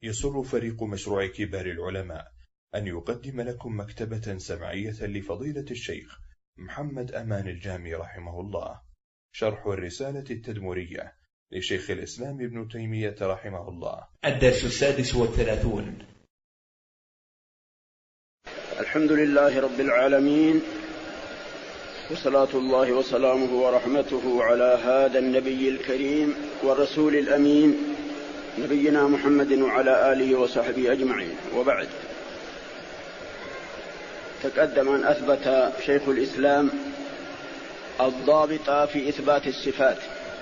يسر فريق مشروع كبار العلماء أن يقدم لكم مكتبة سمعية لفضيلة الشيخ محمد أمان الجامي رحمه الله، شرح الرسالة التدمرية لشيخ الإسلام ابن تيمية رحمه الله. الدرس 36. الحمد لله رب العالمين، وصلاة الله وسلامه ورحمته على هذا النبي الكريم والرسول الأمين نبينا محمد وعلى آله وصحبه أجمعين، وبعد. تقدم أن أثبت شيخ الإسلام الضابط في إثبات الصفات.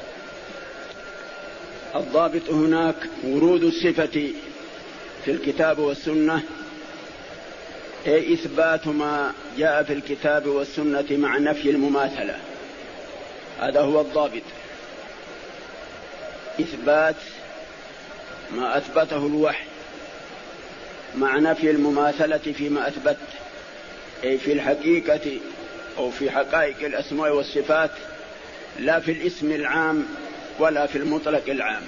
الضابط هناك ورود الصفة في الكتاب والسنة، أي إثبات ما جاء في الكتاب والسنة مع نفي المماثلة، هذا هو الضابط. إثبات ما أثبته الوحي مع نفي المماثلة فيما أثبت، أي في الحقيقة أو في حقائق الأسماء والصفات، لا في الاسم العام ولا في المطلق العام.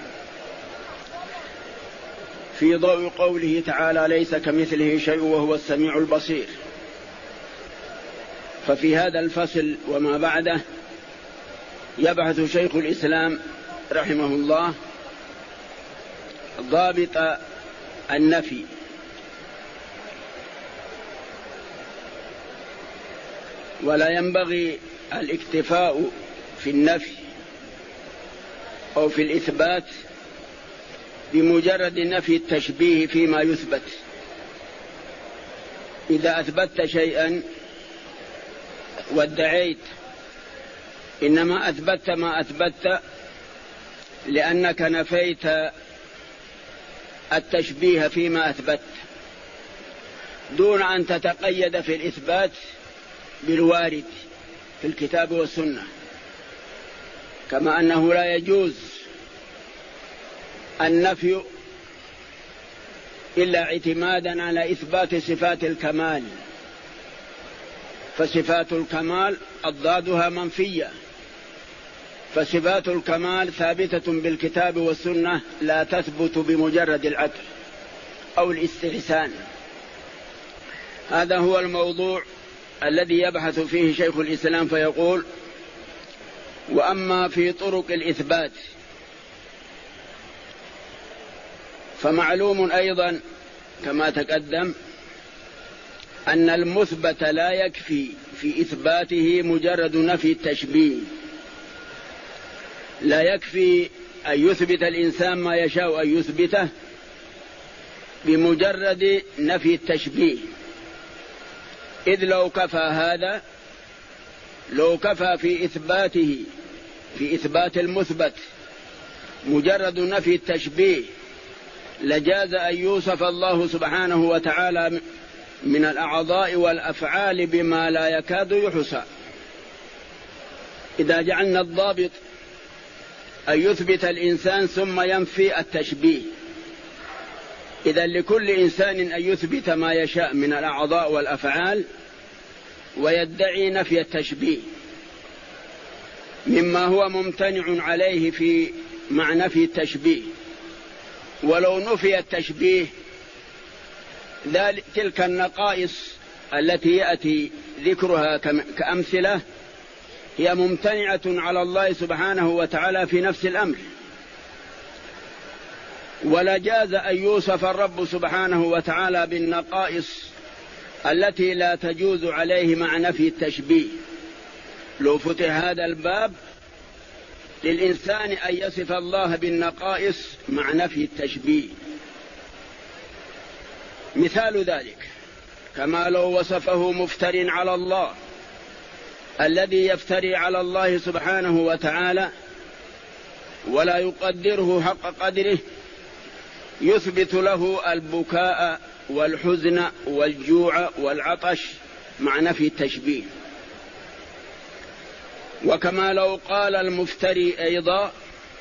في ضوء قوله تعالى: ليس كمثله شيء وهو السميع البصير. ففي هذا الفصل وما بعده يبحث شيخ الإسلام رحمه الله ضابط النفي. ولا ينبغي الاكتفاء في النفي أو في الإثبات بمجرد نفي التشبيه فيما يثبت. إذا أثبتت شيئا وادعيت إنما أثبتت ما أثبتت لأنك نفيت التشبيه فيما أثبت، دون أن تتقيد في الإثبات بالوارد في الكتاب والسنة. كما أنه لا يجوز النفي إلا اعتمادا على إثبات صفات الكمال، فصفات الكمال أضدادها منفية، فصفات الكمال ثابتة بالكتاب والسنة، لا تثبت بمجرد العقل أو الاستحسان. هذا هو الموضوع الذي يبحث فيه شيخ الإسلام، فيقول: وأما في طرق الإثبات فمعلوم أيضا كما تقدم أن المثبت لا يكفي في إثباته مجرد نفي التشبيه. لا يكفي أن يثبت الإنسان ما يشاء أن يثبته بمجرد نفي التشبيه، إذ لو كفى هذا، لو كفى في إثباته في إثبات المثبت مجرد نفي التشبيه لجاز أن يوصف الله سبحانه وتعالى من الأعضاء والأفعال بما لا يكاد يحصى. إذا جعلنا الضابط أن يثبت الإنسان ثم ينفي التشبيه، إذا لكل إنسان أن يثبت ما يشاء من الأعضاء والأفعال ويدعي نفي التشبيه مما هو ممتنع عليه في معنى نفي التشبيه. ولو نفي التشبيه تلك النقائص التي يأتي ذكرها كأمثلة هي ممتنعة على الله سبحانه وتعالى في نفس الأمر. ولا جاز أن يوصف الرب سبحانه وتعالى بالنقائص التي لا تجوز عليه مع نفي التشبيه. لو فتح هذا الباب للإنسان أن يصف الله بالنقائص مع نفي التشبيه. مثال ذلك كما لو وصفه مفتر على الله، الذي يفتري على الله سبحانه وتعالى ولا يقدره حق قدره، يثبت له البكاء والحزن والجوع والعطش مع نفي التشبيه. وكما لو قال المفتري أيضا: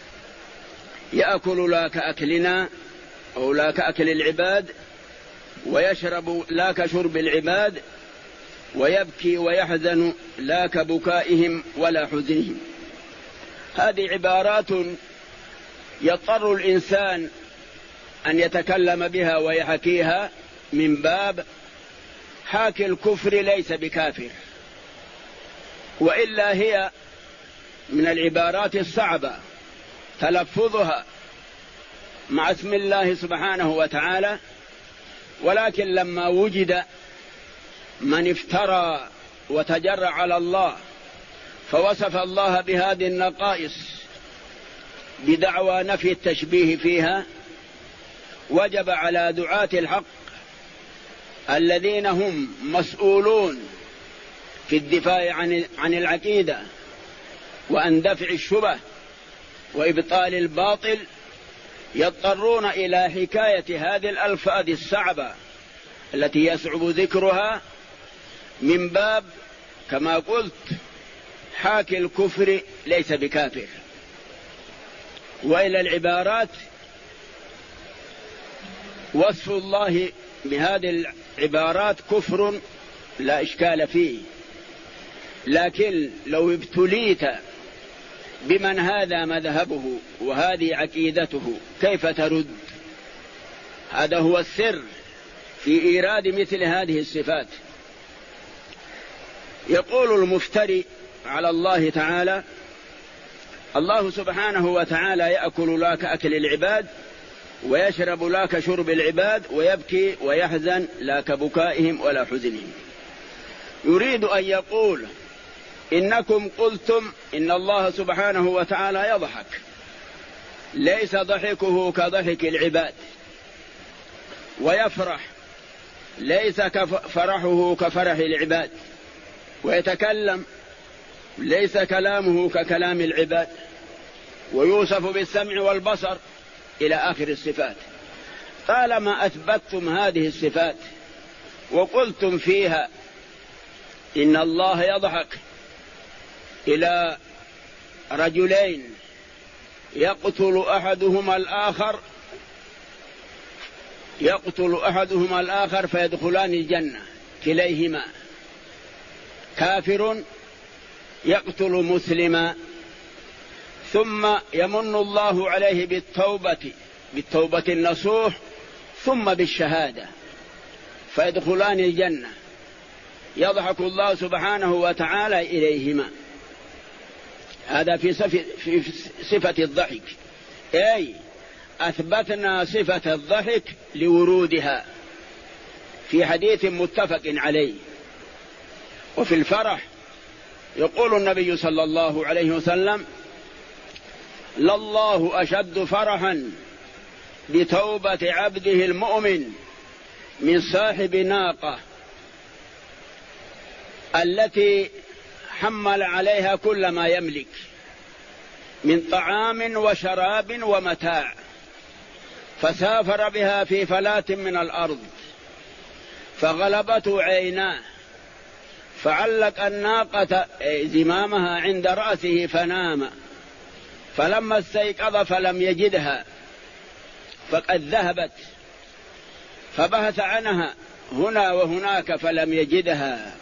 يأكل لا كأكلنا أو لا كأكل العباد، ويشرب لا كشرب العباد، ويبكي ويحزن لا كبكائهم ولا حزنهم. هذه عبارات يضطر الإنسان أن يتكلم بها ويحكيها من باب حاكي الكفر ليس بكافر، وإلا هي من العبارات الصعبة تلفظها مع اسم الله سبحانه وتعالى، ولكن لما وجد من افترى وتجرأ على الله فوصف الله بهذه النقائص بدعوى نفي التشبيه فيها، وجب على دعاة الحق الذين هم مسؤولون في الدفاع عن العقيدة وأن دفع الشبه وإبطال الباطل يضطرون إلى حكاية هذه الألفاظ الصعبة التي يصعب ذكرها من باب كما قلت حاكي الكفر ليس بكافر. وإلى العبارات وصف الله بهذه العبارات كفر لا إشكال فيه، لكن لو ابتليت بمن هذا مذهبه وهذه عقيدته كيف ترد؟ هذا هو السر في إيراد مثل هذه الصفات. يقول المفتري على الله تعالى: الله سبحانه وتعالى يأكل لا كأكل العباد ويشرب لا كشرب العباد ويبكي ويحزن لا كبكائهم ولا حزنهم. يريد أن يقول إنكم قلتم إن الله سبحانه وتعالى يضحك، ليس ضحكه كضحك العباد، ويفرح ليس فرحه كفرح العباد، ويتكلم ليس كلامه ككلام العباد، ويوصف بالسمع والبصر إلى آخر الصفات. طالما أثبتتم هذه الصفات وقلتم فيها إن الله يضحك إلى رجلين يقتل أحدهما الآخر فيدخلان الجنة كليهما، كافر يقتل مسلما ثم يمن الله عليه بالتوبة النصوح ثم بالشهادة فيدخلان الجنة، يضحك الله سبحانه وتعالى إليهما. هذا في صفة الضحك، أي أثبتنا صفة الضحك لورودها في حديث متفق عليه. وفي الفرح يقول النبي صلى الله عليه وسلم: لله أشد فرحا بتوبة عبده المؤمن من صاحب ناقة التي حمل عليها كل ما يملك من طعام وشراب ومتاع، فسافر بها في فلاة من الأرض فغلبته عيناه، فعلق الناقة زمامها عند رأسه فنام، فلما استيقظ فلم يجدها فقد ذهبت، فبحث عنها هنا وهناك فلم يجدها،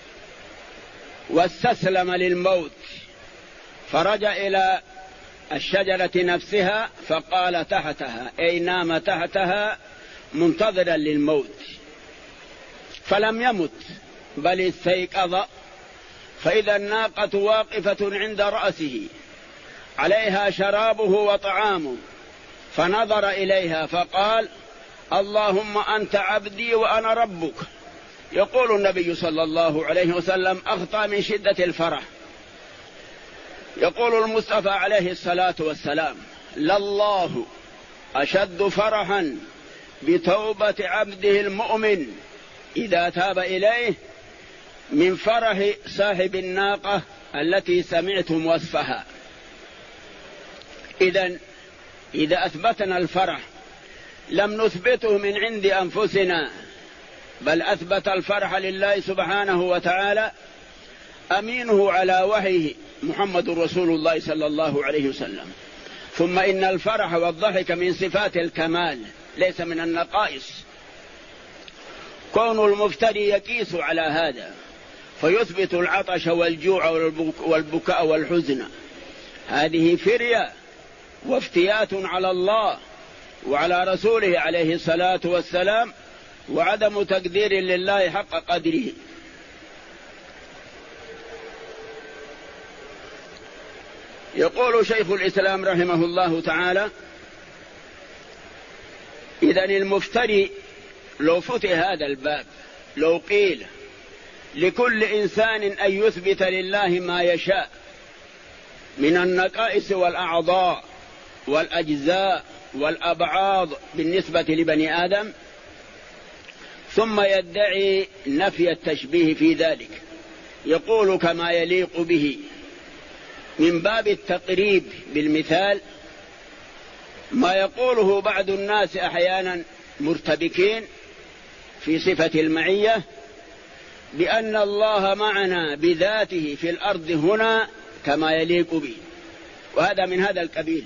واستسلم للموت، فرجع إلى الشجرة نفسها فقال تحتها، أي نام تحتها منتظرا للموت، فلم يمت بل استيقظ، فإذا الناقة واقفة عند رأسه عليها شرابه وطعامه، فنظر إليها فقال: اللهم أنت عبدي وأنا ربك. يقول النبي صلى الله عليه وسلم: أخطأ من شدة الفرح. يقول المصطفى عليه الصلاة والسلام: لله أشد فرحا بتوبة عبده المؤمن إذا تاب إليه من فرح صاحب الناقة التي سمعتم وصفها. إذا أثبتنا الفرح لم نثبته من عند أنفسنا، بل أثبت الفرح لله سبحانه وتعالى أمينه على وحيه محمد رسول الله صلى الله عليه وسلم. ثم إن الفرح والضحك من صفات الكمال ليس من النقائص. كون المفتري يقيس على هذا فيثبت العطش والجوع والبكاء والحزن، هذه فرية وافتيات على الله وعلى رسوله عليه الصلاة والسلام، وعدم تقدير لله حق قدره. يقول شيخ الإسلام رحمه الله تعالى: إذن المفتري لو فتح هذا الباب، لو قيل لكل إنسان أن يثبت لله ما يشاء من النقائص والأعضاء والأجزاء والأبعاض بالنسبة لبني آدم، ثم يدعي نفي التشبيه في ذلك، يقول كما يليق به من باب التقريب بالمثال، ما يقوله بعض الناس أحيانا مرتبكين في صفة المعية، بأن الله معنا بذاته في الأرض هنا كما يليق به، وهذا من هذا القبيل،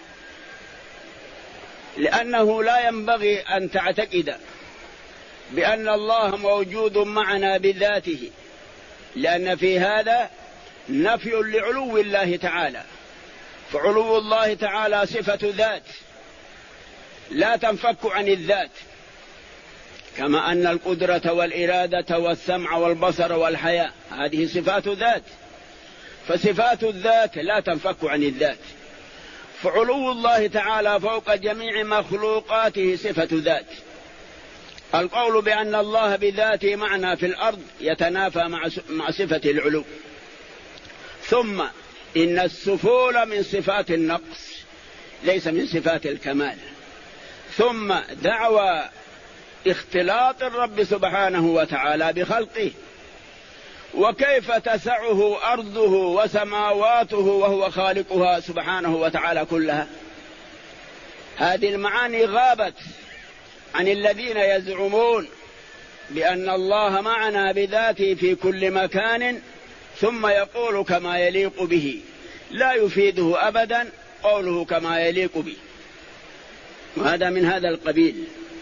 لأنه لا ينبغي أن تعتقد بأن الله موجود معنا بذاته، لأن في هذا نفي لعلو الله تعالى، فعلو الله تعالى صفة ذات لا تنفك عن الذات، كما أن القدرة والإرادة والسمع والبصر والحياة هذه صفات ذات، فصفات الذات لا تنفك عن الذات، فعلو الله تعالى فوق جميع مخلوقاته صفة ذات. القول بأن الله بذاته معنا في الأرض يتنافى مع صفة العلو. ثم إن السفول من صفات النقص ليس من صفات الكمال. ثم دعوى اختلاط الرب سبحانه وتعالى بخلقه، وكيف تسعه أرضه وسماواته وهو خالقها سبحانه وتعالى كلها. هذه المعاني غابت عن الذين يزعمون بأن الله معنا بذاته في كل مكان، ثم يقول كما يليق به، لا يفيده أبدا قوله كما يليق به، وهذا من هذا القبيل.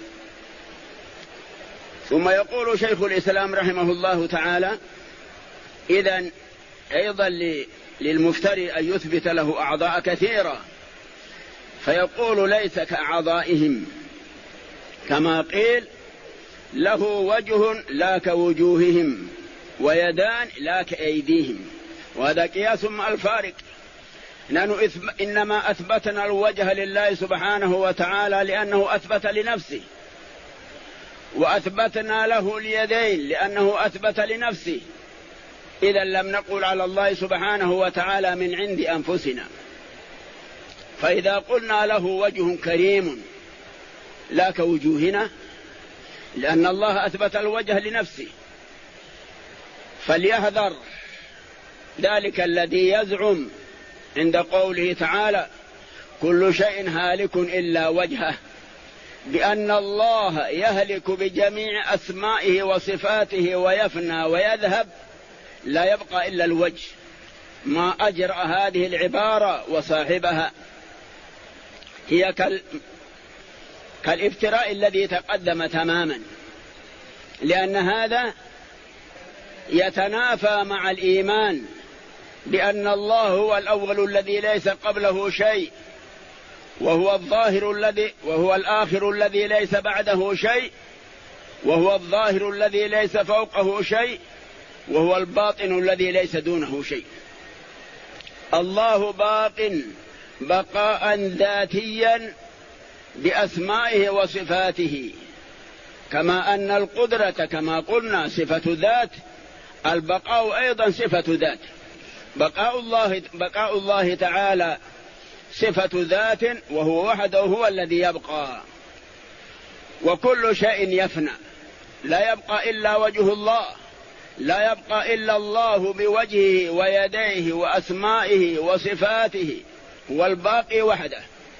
ثم يقول شيخ الإسلام رحمه الله تعالى: إذن أيضا للمفتري أن يثبت له أعضاء كثيرة، فيقول ليس كأعضائهم، كما قيل له وجه لا كوجوههم ويدان لا كأيديهم، وهذا قياس مع الفارق. نحن إنما أثبتنا الوجه لله سبحانه وتعالى لأنه أثبت لنفسه، وأثبتنا له اليدين لأنه أثبت لنفسه، إذا لم نقل على الله سبحانه وتعالى من عند أنفسنا. فإذا قلنا له وجه كريم لا كوجوهنا، لأن الله أثبت الوجه لنفسه. فليحذر ذلك الذي يزعم عند قوله تعالى: كل شيء هالك إلا وجهه، بأن الله يهلك بجميع أسمائه وصفاته ويفنى ويذهب، لا يبقى إلا الوجه. ما أجرأ هذه العبارة وصاحبها، هي كالافتراء الذي تقدم تماما، لأن هذا يتنافى مع الإيمان بأن الله هو الأول الذي ليس قبله شيء، وهو الظاهر وهو الآخر الذي ليس بعده شيء، وهو الظاهر الذي ليس فوقه شيء، وهو الباطن الذي ليس دونه شيء. الله باق بقاء ذاتيا بأسمائه وصفاته، كما أن القدرة كما قلنا صفة ذات، البقاء أيضا صفة ذات. بقاء الله تعالى صفة ذات، وهو وحده هو الذي يبقى، وكل شيء يفنى، لا يبقى إلا وجه الله، لا يبقى إلا الله بوجهه ويديه وأسمائه وصفاته، هو الباقي وحده.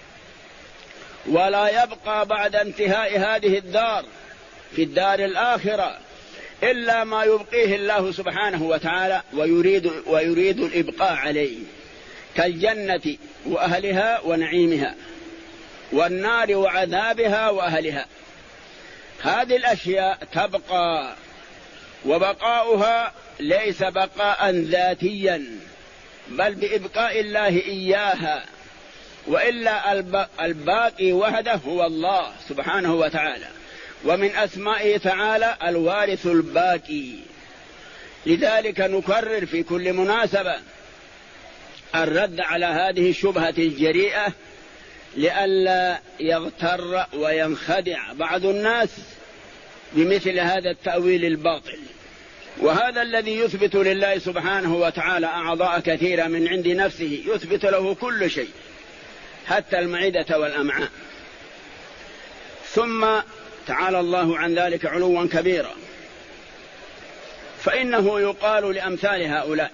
ولا يبقى بعد انتهاء هذه الدار في الدار الآخرة إلا ما يبقيه الله سبحانه وتعالى ويريد الإبقاء عليه، كالجنة وأهلها ونعيمها، والنار وعذابها وأهلها. هذه الأشياء تبقى، وبقاؤها ليس بقاء ذاتيا، بل بإبقاء الله إياها. وإلا الباقي وحده هو الله سبحانه وتعالى، ومن أسمائه تعالى الوارث الباقي. لذلك نكرر في كل مناسبة الرد على هذه الشبهة الجريئة لئلا يغتر وينخدع بعض الناس بمثل هذا التأويل الباطل. وهذا الذي يثبت لله سبحانه وتعالى أعضاء كثيرة من عند نفسه، يثبت له كل شيء حتى المعدة والأمعاء. ثم تعالى الله عن ذلك علوا كبيرا، فإنه يقال لأمثال هؤلاء،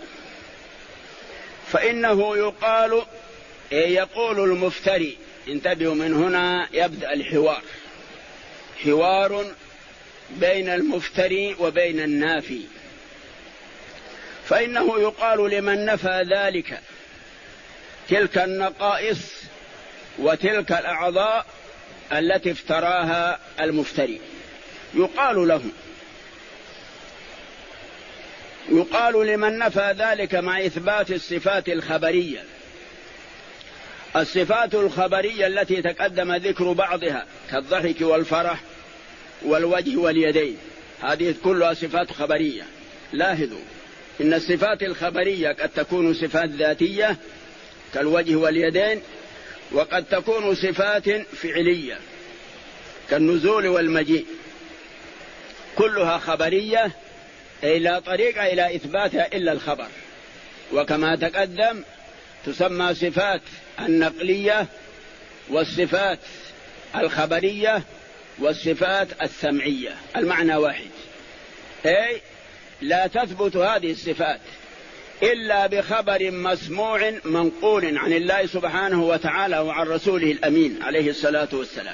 فإنه يقول المفتري، انتبهوا من هنا يبدأ الحوار، حوار بين المفتري وبين النافي. فإنه يقال لمن نفى ذلك، تلك النقائص وتلك الأعضاء التي افتراها المفتري، يقال لمن نفى ذلك مع إثبات الصفات الخبرية. الصفات الخبرية التي تقدم ذكر بعضها كالضحك والفرح والوجه واليدين، هذه كلها صفات خبرية. لاحظوا إن الصفات الخبرية قد تكون صفات ذاتية كالوجه واليدين، وقد تكون صفات فعلية كالنزول والمجيء، كلها خبرية، أي لا طريق إلى إثباتها إلا الخبر. وكما تقدم تسمى صفات النقلية والصفات الخبرية والصفات السمعية، المعنى واحد، أي لا تثبت هذه الصفات إلا بخبر مسموع منقول عن الله سبحانه وتعالى وعن رسوله الأمين عليه الصلاة والسلام.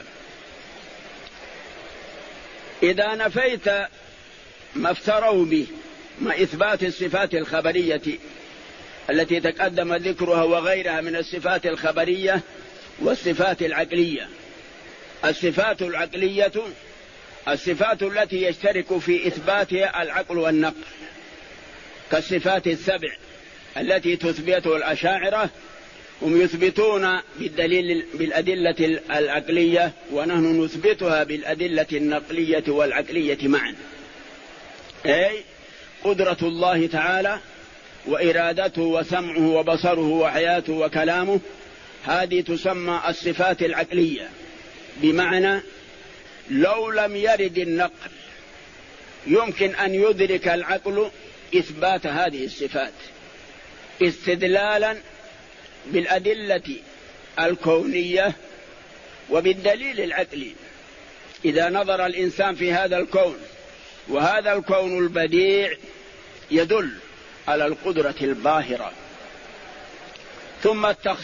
إذا نفيت ما افتروا به مع إثبات الصفات الخبرية التي تقدم ذكرها وغيرها من الصفات الخبرية والصفات العقلية. الصفات العقلية الصفات التي يشترك في إثباتها العقل والنقل، كالصفات السبع التي تثبتها الأشاعرة، هم يثبتون بالأدلة العقلية، ونحن نثبتها بالأدلة النقلية والعقلية معا، أي قدرة الله تعالى وإرادته وسمعه وبصره وحياته وكلامه، هذه تسمى الصفات العقلية. بمعنى لو لم يرد النقل يمكن أن يدرك العقل إثبات هذه الصفات استدلالا بالأدلة الكونية وبالدليل العقلي. إذا نظر الإنسان في هذا الكون، وهذا الكون البديع يدل على القدرة الباهرة. ثم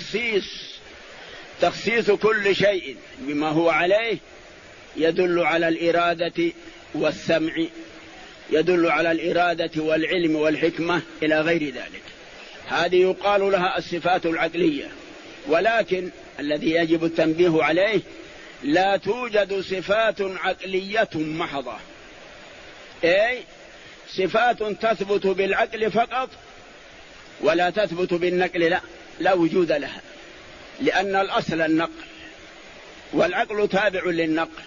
تخصيص كل شيء بما هو عليه يدل على الإرادة والسمع، يدل على الإرادة والعلم والحكمة إلى غير ذلك. هذه يقال لها الصفات العقلية. ولكن الذي يجب التنبيه عليه، لا توجد صفات عقلية محضة، أي صفات تثبت بالعقل فقط ولا تثبت بالنقل، لا وجود لها، لأن الأصل النقل والعقل تابع للنقل.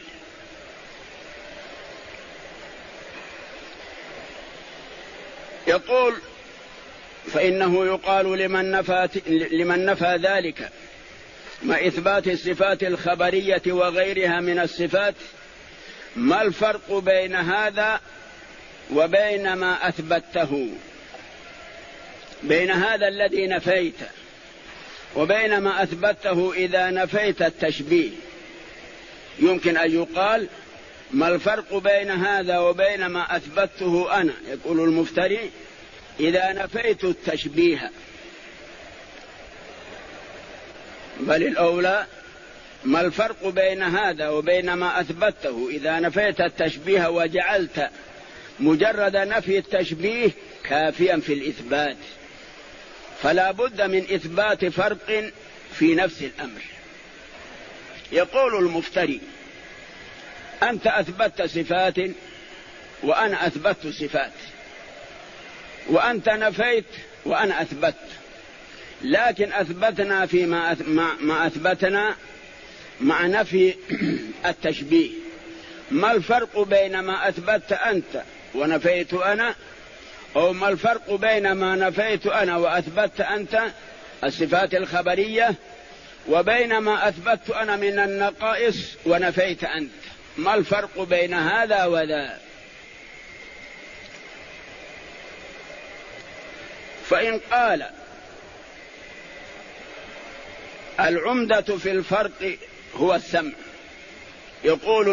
يقول فإنه يقال لمن نفى ذلك مع إثبات الصفات الخبرية وغيرها من الصفات: ما الفرق بين هذا وبين ما أثبته؟ بين هذا الذي نفيت وبين ما أثبته إذا نفيت التشبيه. يمكن أن يقال: ما الفرق بين هذا وبين ما أثبته أنا؟ يقول المفتري: إذا نفيت التشبيه. بل الأولى: ما الفرق بين هذا وبين ما أثبته إذا نفيت التشبيه وجعلت مجرد نفي التشبيه كافيا في الإثبات، فلا بد من إثبات فرق في نفس الأمر. يقول المفتري: أنت أثبتت صفات وأنا أثبتت صفات، وأنت نفيت وأنا أثبت، لكن أثبتنا فيما ما أثبتنا مع نفي التشبيه. ما الفرق بين ما أثبت أنت ونفيت أنا، أو ما الفرق بين ما نفيت أنا وأثبت أنت الصفات الخبرية، وبين ما أثبت أنا من النقائص ونفيت أنت؟ ما الفرق بين هذا وذا؟ فإن قال العمدة في الفرق هو السمع، يقول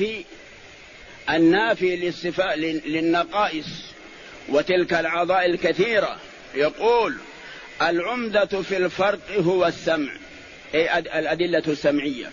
النافي للنقائص وتلك الأعضاء الكثيرة، يقول العمدة في الفرق هو السمع، أي الأدلة السمعية،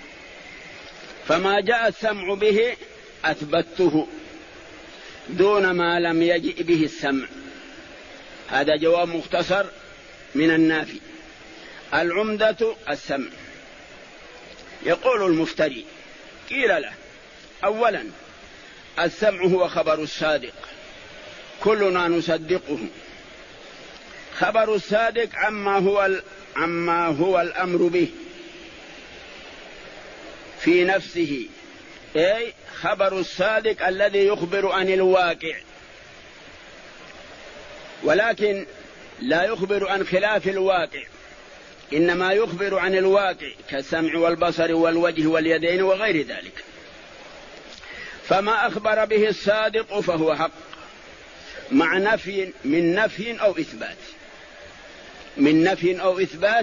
فما جاء السمع به أثبته دون ما لم يجئ به السمع. هذا جواب مختصر من النافي. العمدة السمع. يقول المفتري قيل له أولا السمع هو خبر الصادق كلنا نصدقه، خبر الصادق عما هو الأمر به في نفسه، أي خبر الصادق الذي يخبر عن الواقع، ولكن لا يخبر عن خلاف الواقع، إنما يخبر عن الواقع كالسمع والبصر والوجه واليدين وغير ذلك. فما أخبر به الصادق فهو حق مع نفي من نفي أو إثبات، من نفي أو إثبات،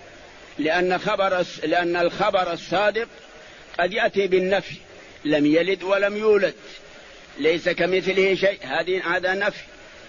لأن الخبر الصادق قد يأتي بالنفي، لم يلد ولم يولد، ليس كمثله شيء، هذا نفي.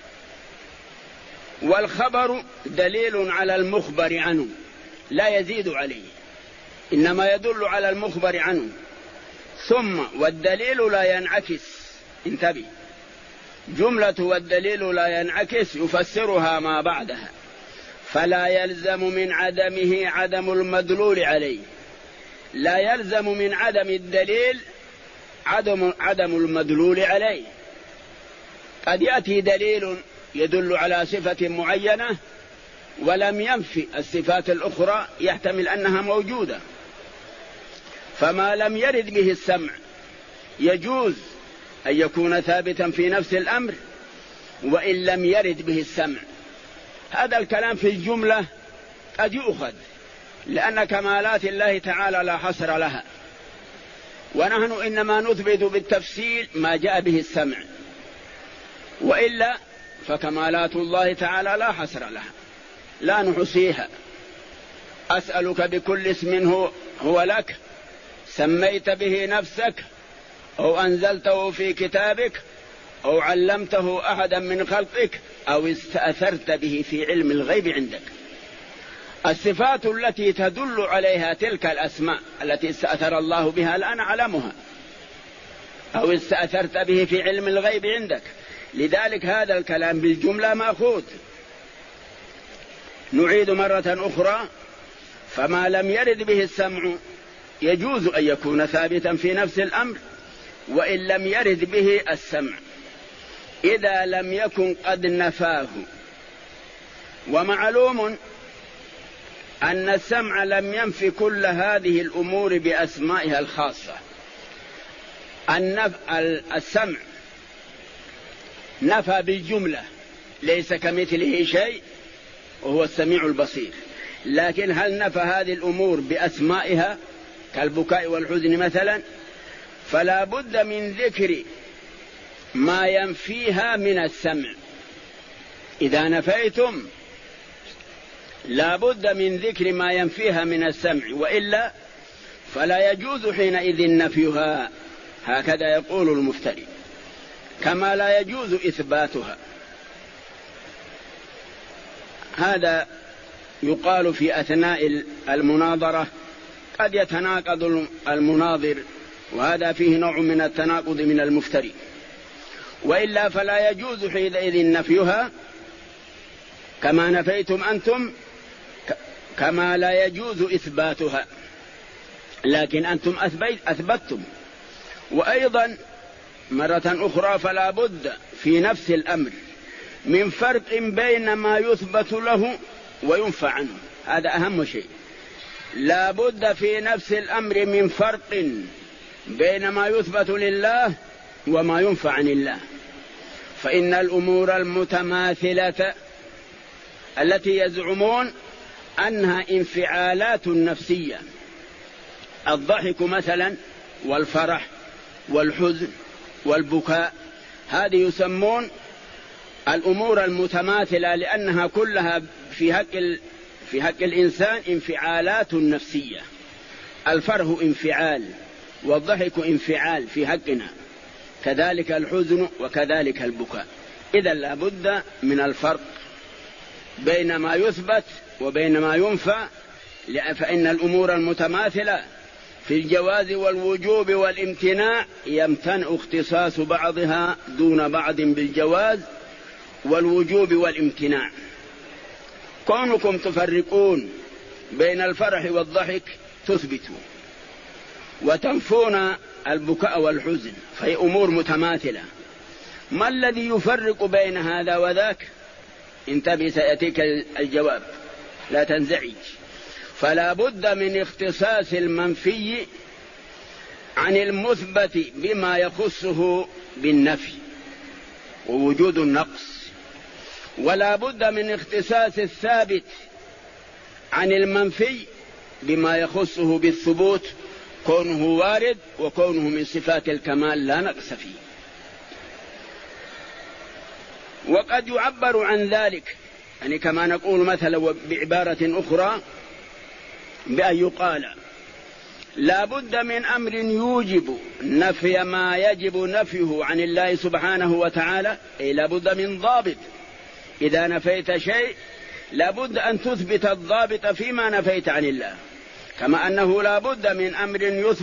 والخبر دليل على المخبر عنه لا يزيد عليه، إنما يدل على المخبر عنه. ثم والدليل لا ينعكس، انتبه، جملة والدليل لا ينعكس يفسرها ما بعدها، فلا يلزم من عدمه عدم المدلول عليه، لا يلزم من عدم الدليل عدم المدلول عليه. قد يأتي دليل يدل على صفة معينة ولم ينفي الصفات الأخرى، يحتمل أنها موجودة. فما لم يرد به السمع يجوز أن يكون ثابتا في نفس الأمر وإن لم يرد به السمع. هذا الكلام في الجملة قد يؤخذ، لأن كمالات الله تعالى لا حصر لها، ونحن إنما نثبت بالتفصيل ما جاء به السمع، وإلا فكمالات الله تعالى لا حصر لها لا نحصيها. أسألك بكل اسم هو لك سميت به نفسك أو أنزلته في كتابك أو علمته أحدا من خلقك أو استأثرت به في علم الغيب عندك. الصفات التي تدل عليها تلك الأسماء التي استأثر الله بها لا نعلمها، أو استأثرت به في علم الغيب عندك. لذلك هذا الكلام بالجملة مأخوذ. نعيد مرة أخرى: فما لم يرد به السمع يجوز أن يكون ثابتا في نفس الأمر وإن لم يرد به السمع إذا لم يكن قد نفاه. ومعلوم أن السمع لم ينفي كل هذه الأمور بأسمائها الخاصة. السمع نفى بالجملة، ليس كمثله شيء وهو السميع البصير، لكن هل نفى هذه الأمور بأسمائها كالبكاء والحزن مثلا؟ فلا بد من ذكر ما ينفيها من السمع. إذا نفيتم لا بد من ذكر ما ينفيها من السمع، وإلا فلا يجوز حينئذ نفيها. هكذا يقول المفتري، كما لا يجوز إثباتها. هذا يقال في أثناء المناظرة، قد يتناقض المناظر، وهذا فيه نوع من التناقض من المفتري، وإلا فلا يجوز حينئذ نفيها كما نفيتم أنتم، كما لا يجوز إثباتها، لكن أنتم أثبتتم. وأيضا مرة أخرى فلا بد في نفس الأمر من فرق بين ما يثبت له وينفى عنه، هذا أهم شيء. لا بد في نفس الأمر من فرق بين ما يثبت لله وما ينفى عن الله. فإن الأمور المتماثلة التي يزعمون أنها انفعالات نفسية، الضحك مثلا والفرح والحزن والبكاء، هذه يسمون الأمور المتماثلة لأنها كلها في حق الإنسان انفعالات نفسية. الفرح انفعال والضحك انفعال في حقنا، كذلك الحزن وكذلك البكاء. إذا لا بد من الفرق بين ما يثبت وبين ما ينفى، فإن الأمور المتماثلة في الجواز والوجوب والامتناع يمتنع اختصاص بعضها دون بعض بالجواز والوجوب والامتناع. كونكم تفرقون بين الفرح والضحك تثبتوا وتنفون البكاء والحزن، فهي أمور متماثلة. ما الذي يفرق بين هذا وذاك؟ انتبه سيأتيك الجواب، لا تنزعج. فلا بد من اختصاص المنفي عن المثبت بما يخصه بالنفي ووجود النقص، ولا بد من اختصاص الثابت عن المنفي بما يخصه بالثبوت، كونه وارد وكونه من صفات الكمال لا نقص فيه. وقد يعبر عن ذلك يعني كما نقول مثلا بعبارة أخرى بأن يقال لا بد من أمر يوجب نفي ما يجب نفيه عن الله سبحانه وتعالى، أي لا بد من ضابط. إذا نفيت شيء لا بد أن تثبت الضابط فيما نفيت عن الله، كما أنه لا بد من أمر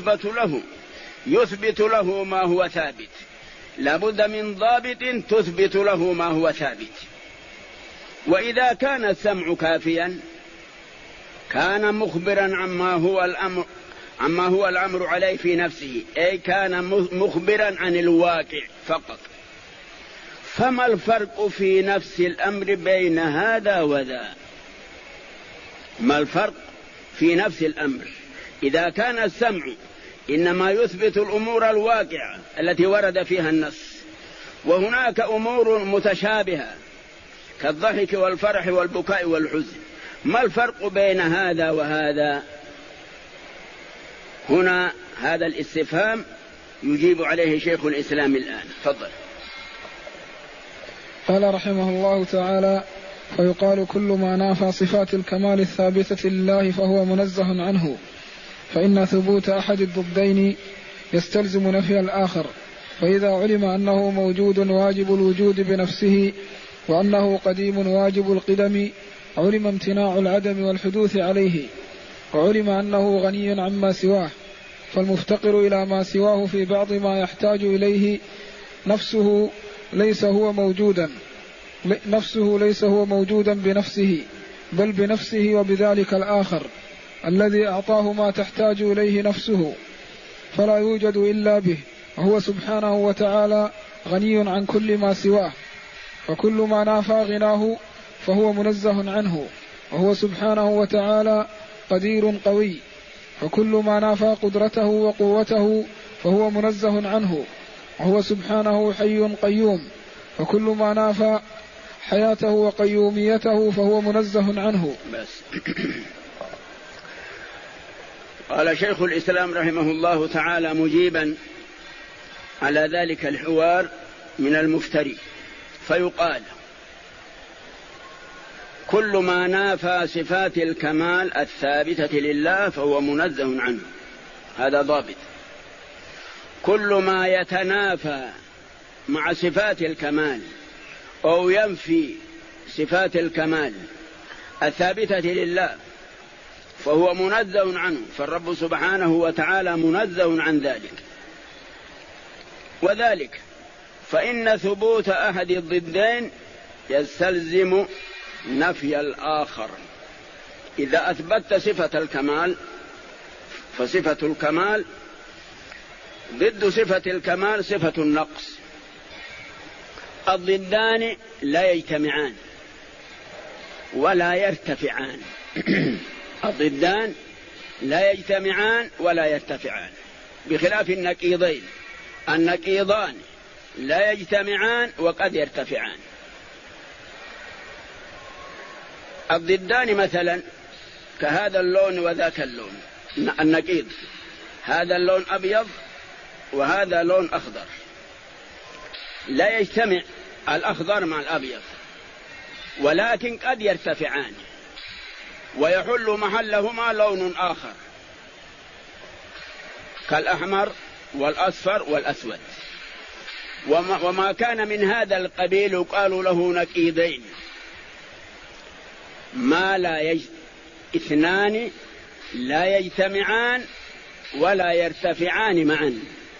يثبت له ما هو ثابت، لا بد من ضابط تثبت له ما هو ثابت. وإذا كان السمع كافيا كان مخبرا عما هو الأمر عليه في نفسه، أي كان مخبرا عن الواقع فقط. فما الفرق في نفس الأمر بين هذا وذا؟ ما الفرق في نفس الأمر؟ إذا كان السمع إنما يثبت الأمور الواقعة التي ورد فيها النص، وهناك أمور متشابهة كالضحك والفرح والبكاء والحزن، ما الفرق بين هذا وهذا؟ هنا هذا الاستفهام يجيب عليه شيخ الإسلام الآن. تفضل. قال رحمه الله تعالى: فيقال كل ما نافى صفات الكمال الثابتة لله فهو منزه عنه، فإن ثبوت أحد الضدين يستلزم نفي الآخر. فإذا علم أنه موجود واجب الوجود بنفسه وأنه قديم واجب القدم علم امتناع العدم والحدوث عليه، وعلم أنه غني عما سواه، فالمفتقر إلى ما سواه في بعض ما يحتاج إليه نفسه ليس هو موجودا بنفسه، بل بنفسه وبذلك الآخر الذي أعطاه ما تحتاج إليه نفسه، فلا يوجد إلا به، وهو سبحانه وتعالى غني عن كل ما سواه. فكل ما نافى غناه فهو منزه عنه، وهو سبحانه وتعالى قدير قوي. فكل ما نافى قدرته وقوته فهو منزه عنه، وهو سبحانه حي قيوم. فكل ما نافى حياته وقيوميته فهو منزه عنه. بس. قال شيخ الإسلام رحمه الله تعالى مجيبا على ذلك الحوار من المفتري، فيقال كل ما نافى صفات الكمال الثابتة لله فهو منزه عنه، هذا ضابط. كل ما يتنافى مع صفات الكمال أو ينفي صفات الكمال الثابتة لله فهو منزه عنه، فالرب سبحانه وتعالى منزه عن ذلك. وذلك فإن ثبوت أحد الضدين يستلزم نفي الآخر. إذا أثبتت صفة الكمال فصفة الكمال ضد صفة الكمال صفة النقص، الضدان لا يجتمعان، ولا يرتفعان. الضدان لا يجتمعان ولا يرتفعان، بخلاف النقيضين. النقيضان لا يجتمعان وقد يرتفعان. الضدان مثلا كهذا اللون وذاك اللون، النقيض هذا اللون أبيض وهذا لون أخضر، لا يجتمع الأخضر مع الأبيض، ولكن قد يرتفعان ويحل محلهما لون آخر كالأحمر والأصفر والأسود. وما كان من هذا القبيل يقال له نقيضين. ما لا اثنان لا يجتمعان ولا يرتفعان معا،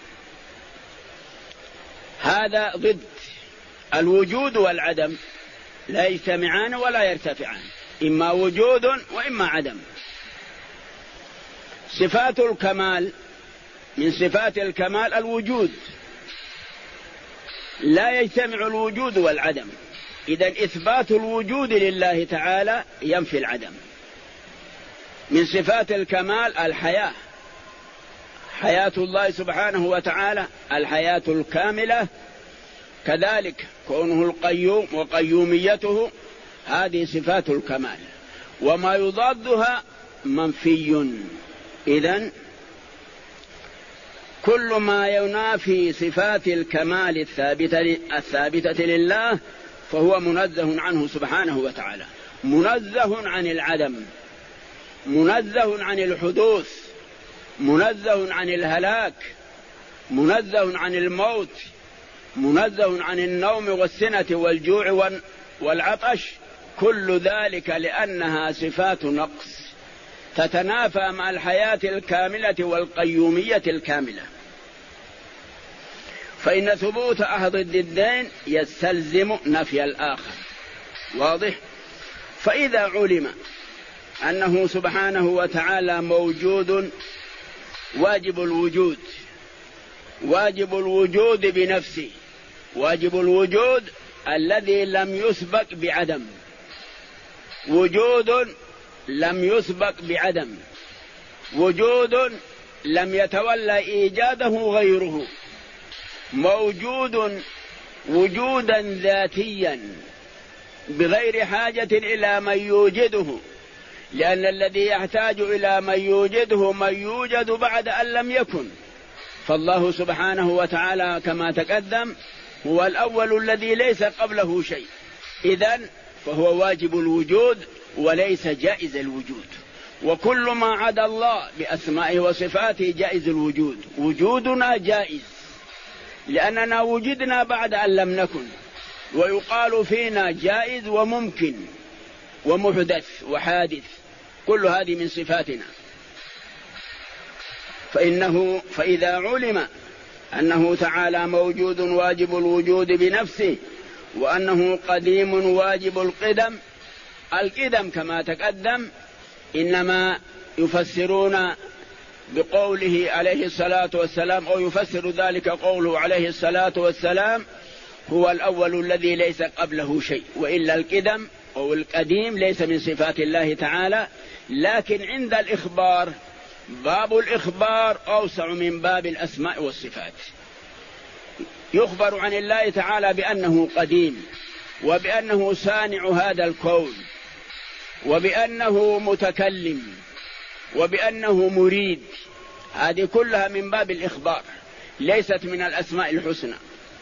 هذا ضد. الوجود والعدم لا يجتمعان ولا يرتفعان، إما وجود وإما عدم. صفات الكمال، من صفات الكمال الوجود، لا يجتمع الوجود والعدم. إذن إثبات الوجود لله تعالى ينفي العدم. من صفات الكمال الحياة، حياة الله سبحانه وتعالى الحياة الكاملة، كذلك كونه القيوم وقيوميته، هذه صفات الكمال، وما يضادها منفي. إذن كل ما ينافي صفات الكمال الثابتة لله فهو منزه عنه سبحانه وتعالى، منزه عن العدم، منزه عن الحدوث، منزه عن الهلاك، منزه عن الموت، منزه عن النوم والسنة والجوع والعطش. كل ذلك لأنها صفات نقص تتنافى مع الحياة الكاملة والقيومية الكاملة. فإن ثبوت أحد الضدين يستلزم نفي الآخر، واضح؟ فإذا علم أنه سبحانه وتعالى موجود واجب الوجود، واجب الوجود بنفسه، واجب الوجود الذي لم يسبق بعدم، وجود لم يسبق بعدم، وجود لم يتولى إيجاده غيره، موجود وجودا ذاتيا بغير حاجة إلى من يوجده، لأن الذي يحتاج إلى من يوجده من يوجد بعد أن لم يكن. فالله سبحانه وتعالى كما تقدم هو الأول الذي ليس قبله شيء، إذن فهو واجب الوجود وليس جائز الوجود. وكل ما عدا الله بأسمائه وصفاته جائز الوجود. وجودنا جائز لأننا وجدنا بعد أن لم نكن، ويقال فينا جائز وممكن ومحدث وحادث، كل هذه من صفاتنا. فإذا علم أنه تعالى موجود واجب الوجود بنفسه، وأنه قديم واجب القدم، القدم كما تقدم إنما يفسرون بقوله عليه الصلاة والسلام، أو يفسر ذلك قوله عليه الصلاة والسلام هو الأول الذي ليس قبله شيء، وإلا القدم أو القديم ليس من صفات الله تعالى. لكن عند الإخبار، باب الإخبار أوسع من باب الأسماء والصفات. يخبر عن الله تعالى بأنه قديم، وبأنه صانع هذا الكون، وبأنه متكلم، وبأنه مريد، هذه كلها من باب الإخبار ليست من الأسماء الحسنى.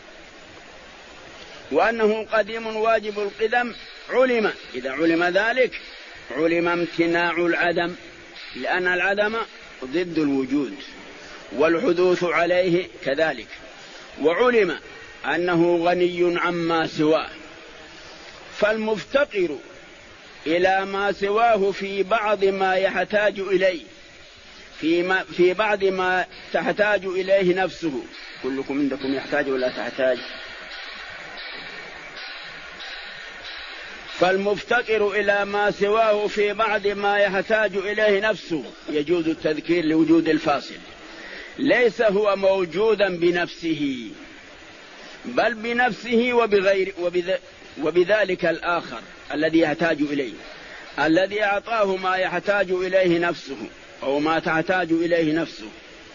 وأنه قديم واجب القدم علم، إذا علم ذلك علم امتناع العدم، لأن العدم ضد الوجود، والحدوث عليه كذلك. وعلم أنه غني عما سواه، فالمفتقر إلى ما سواه في بعض ما يحتاج إليه، في بعض ما تحتاج إليه نفسه. كلكم عندكم يحتاج ولا تحتاج؟ فالمفتقر إلى ما سواه في بعض ما يحتاج إليه نفسه، يجوز التذكير لوجود الفاصل، ليس هو موجودا بنفسه، بل بنفسه وبذلك الآخر الذي يحتاج إليه، الذي أعطاه ما يحتاج إليه نفسه أو ما تحتاج إليه نفسه،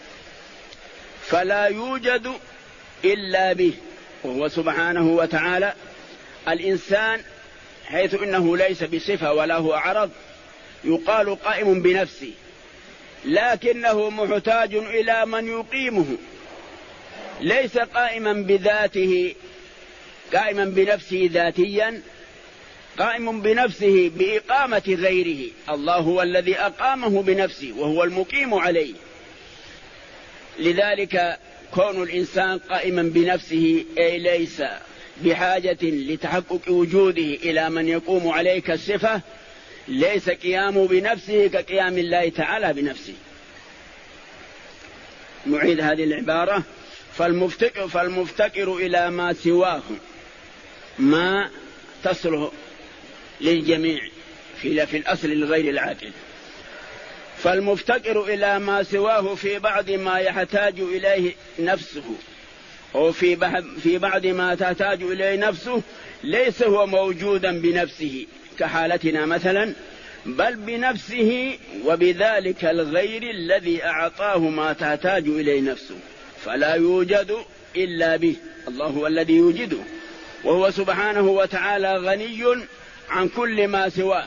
فلا يوجد إلا به، وهو سبحانه وتعالى. الإنسان حيث إنه ليس بصفة ولا هو عرض يقال قائم بنفسه، لكنه محتاج إلى من يقيمه، ليس قائما بذاته، قائما بنفسه ذاتيا، قائم بنفسه بإقامة غيره. الله هو الذي أقامه بنفسه وهو المقيم عليه. لذلك كون الإنسان قائما بنفسه أي ليس بحاجة لتحقق وجوده إلى من يقوم عليه كالصفة، ليس قيامه بنفسه كقيام الله تعالى بنفسه. نعيد هذه العبارة: فالمفتقر إلى ما سواه ما تصله للجميع في الأصل لغير العاقل. فالمفتقر إلى ما سواه في بعض ما يحتاج إليه نفسه أو في بعض ما تحتاج إليه نفسه ليس هو موجودا بنفسه كحالتنا مثلا، بل بنفسه وبذلك الغير الذي أعطاه ما تحتاج إليه نفسه، فلا يوجد إلا به. الله هو الذي يوجده، وهو سبحانه وتعالى غني عن كل ما سواه.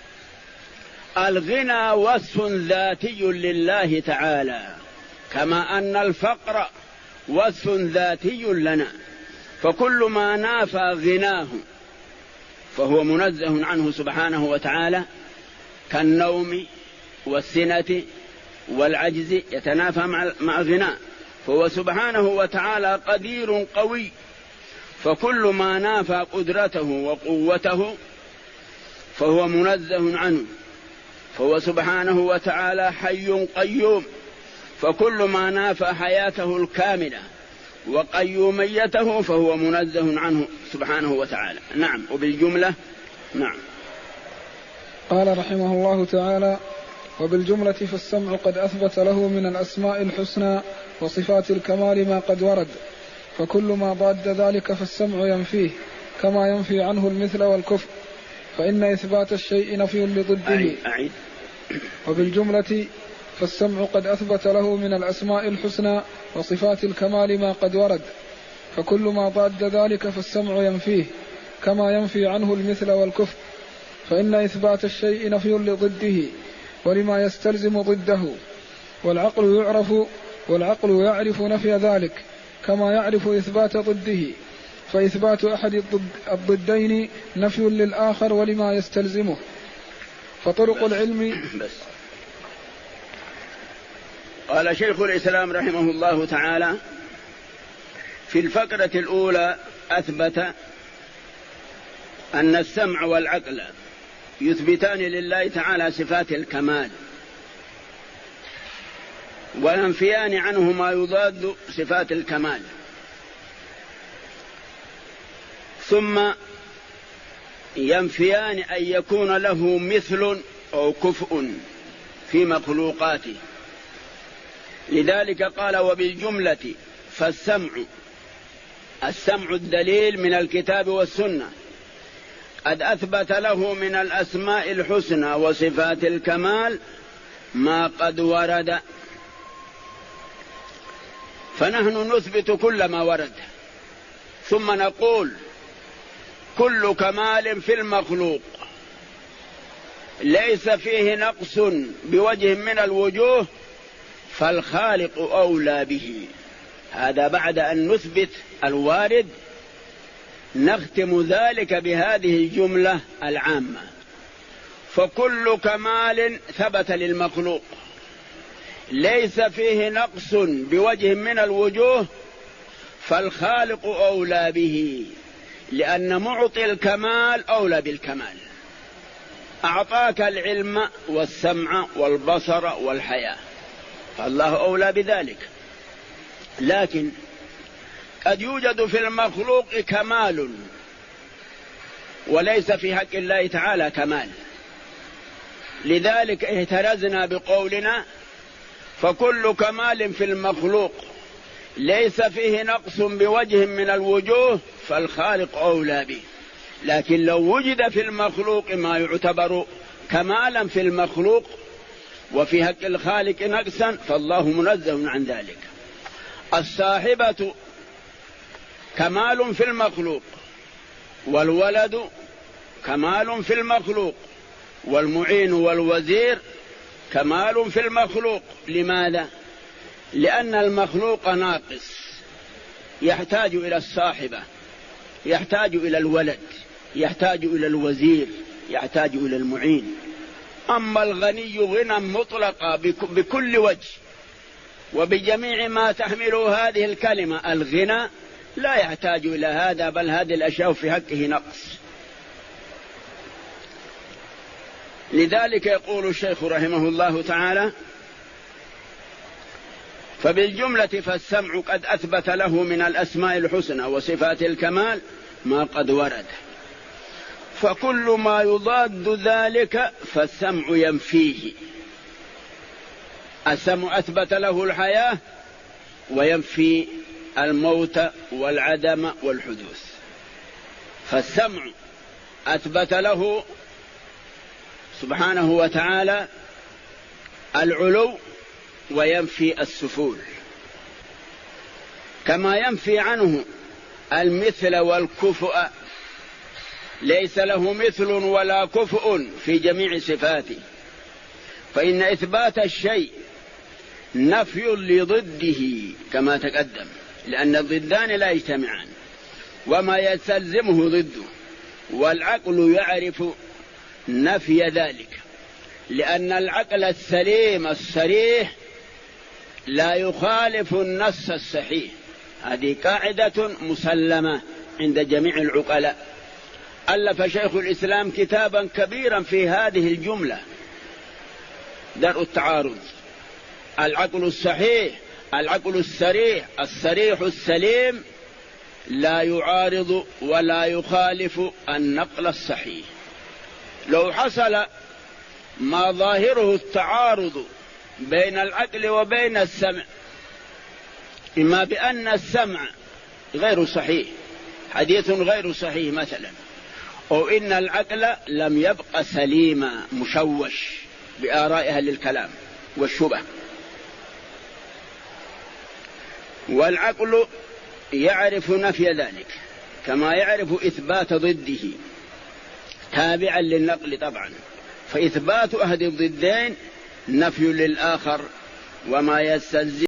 الغنى وصف ذاتي لله تعالى، كما أن الفقر وصف ذاتي لنا، فكل ما نافى غناه فهو منزه عنه سبحانه وتعالى، كالنوم والسنة والعجز يتنافى مع الغناء، فهو سبحانه وتعالى قدير قوي، فكل ما نافى قدرته وقوته فهو منزه عنه، فهو سبحانه وتعالى حي قيوم، فكل ما نافى حياته الكاملة وقيوميته فهو منزه عنه سبحانه وتعالى. نعم. وبالجملة نعم. قال رحمه الله تعالى: وبالجملة فالسمع قد أثبت له من الأسماء الحسنى وصفات الكمال ما قد ورد، فكل ما ضاد ذلك فالسمع ينفيه، كما ينفي عنه المثل والكفر، فإن إثبات الشيء نفي لضده. وبالجملة فالسمع قد أثبت له من الأسماء الحسنى وصفات الكمال ما قد ورد، فكل ما ضاد ذلك فالسمع ينفيه، كما ينفي عنه المثل والكفر، فإن إثبات الشيء نفي لضده ولما يستلزم ضده، والعقل يعرف نفي ذلك كما يعرف إثبات ضده، فإثبات أحد الضدين نفي للآخر ولما يستلزمه. فطرق العلم قال شيخ الإسلام رحمه الله تعالى في الفقرة الأولى: أثبت أن السمع والعقل يثبتان لله تعالى صفات الكمال وينفيان عنه ما يضاد صفات الكمال، ثم ينفيان أن يكون له مثل أو كفء في مخلوقاته. لذلك قال: وبالجملة فالسمع، السمع الدليل من الكتاب والسنة، قد أثبت له من الأسماء الحسنى وصفات الكمال ما قد ورد، فنحن نثبت كل ما ورد، ثم نقول: كل كمال في المخلوق ليس فيه نقص بوجه من الوجوه فالخالق أولى به. هذا بعد أن نثبت الوارد نختم ذلك بهذه الجملة العامة: فكل كمال ثبت للمخلوق ليس فيه نقص بوجه من الوجوه فالخالق أولى به، لأن معطي الكمال أولى بالكمال، أعطاك العلم والسمع والبصر والحياة، فالله أولى بذلك. لكن قد يوجد في المخلوق كمال وليس في حق الله تعالى كمال، لذلك اهترزنا بقولنا: فكل كمال في المخلوق ليس فيه نقص بوجه من الوجوه فالخالق أولى به، لكن لو وجد في المخلوق ما يعتبر كمالا في المخلوق وفي حق الخالق نقصا فالله منزه عن ذلك. الصاحبة كمال في المخلوق، والولد كمال في المخلوق، والمعين والوزير كمال في المخلوق. لماذا؟ لأن المخلوق ناقص، يحتاج إلى الصاحبة، يحتاج إلى الولد، يحتاج إلى الوزير، يحتاج إلى المعين. أما الغني غنى مطلقا بكل وجه وبجميع ما تحمل هذه الكلمة الغنى، لا يحتاج إلى هذا، بل هذه الأشياء في حقه نقص. لذلك يقول الشيخ رحمه الله تعالى: فبالجملة فالسمع قد أثبت له من الأسماء الحسنى وصفات الكمال ما قد ورد، فكل ما يضاد ذلك فالسمع ينفيه. السمع أثبت له الحياة وينفي الموت والعدم والحدوث، فالسمع أثبت له سبحانه وتعالى العلو وينفي السفول، كما ينفي عنه المثل والكفؤ، ليس له مثل ولا كفؤ في جميع صفاته. فإن إثبات الشيء نفي لضده كما تقدم، لأن الضدان لا يجتمعان وما يستلزمه ضده، والعقل يعرف نفي ذلك، لأن العقل السليم الصريح لا يخالف النص الصحيح. هذه قاعدة مسلمة عند جميع العقلاء. ألف شيخ الإسلام كتابا كبيرا في هذه الجملة: درء التعارض. العقل الصحيح، العقل الصريح السليم لا يعارض ولا يخالف النقل الصحيح. لو حصل ما ظاهره التعارض بين العقل وبين السمع، إما بأن السمع غير صحيح، حديث غير صحيح مثلا، أو إن العقل لم يبق سليما مشوش بآراء أهل الكلام والشبه، والعقل يعرف نفي ذلك كما يعرف إثبات ضده تابعا للنقل طبعا. فإثبات أحد الضدين نفي للآخر، وما يستلزم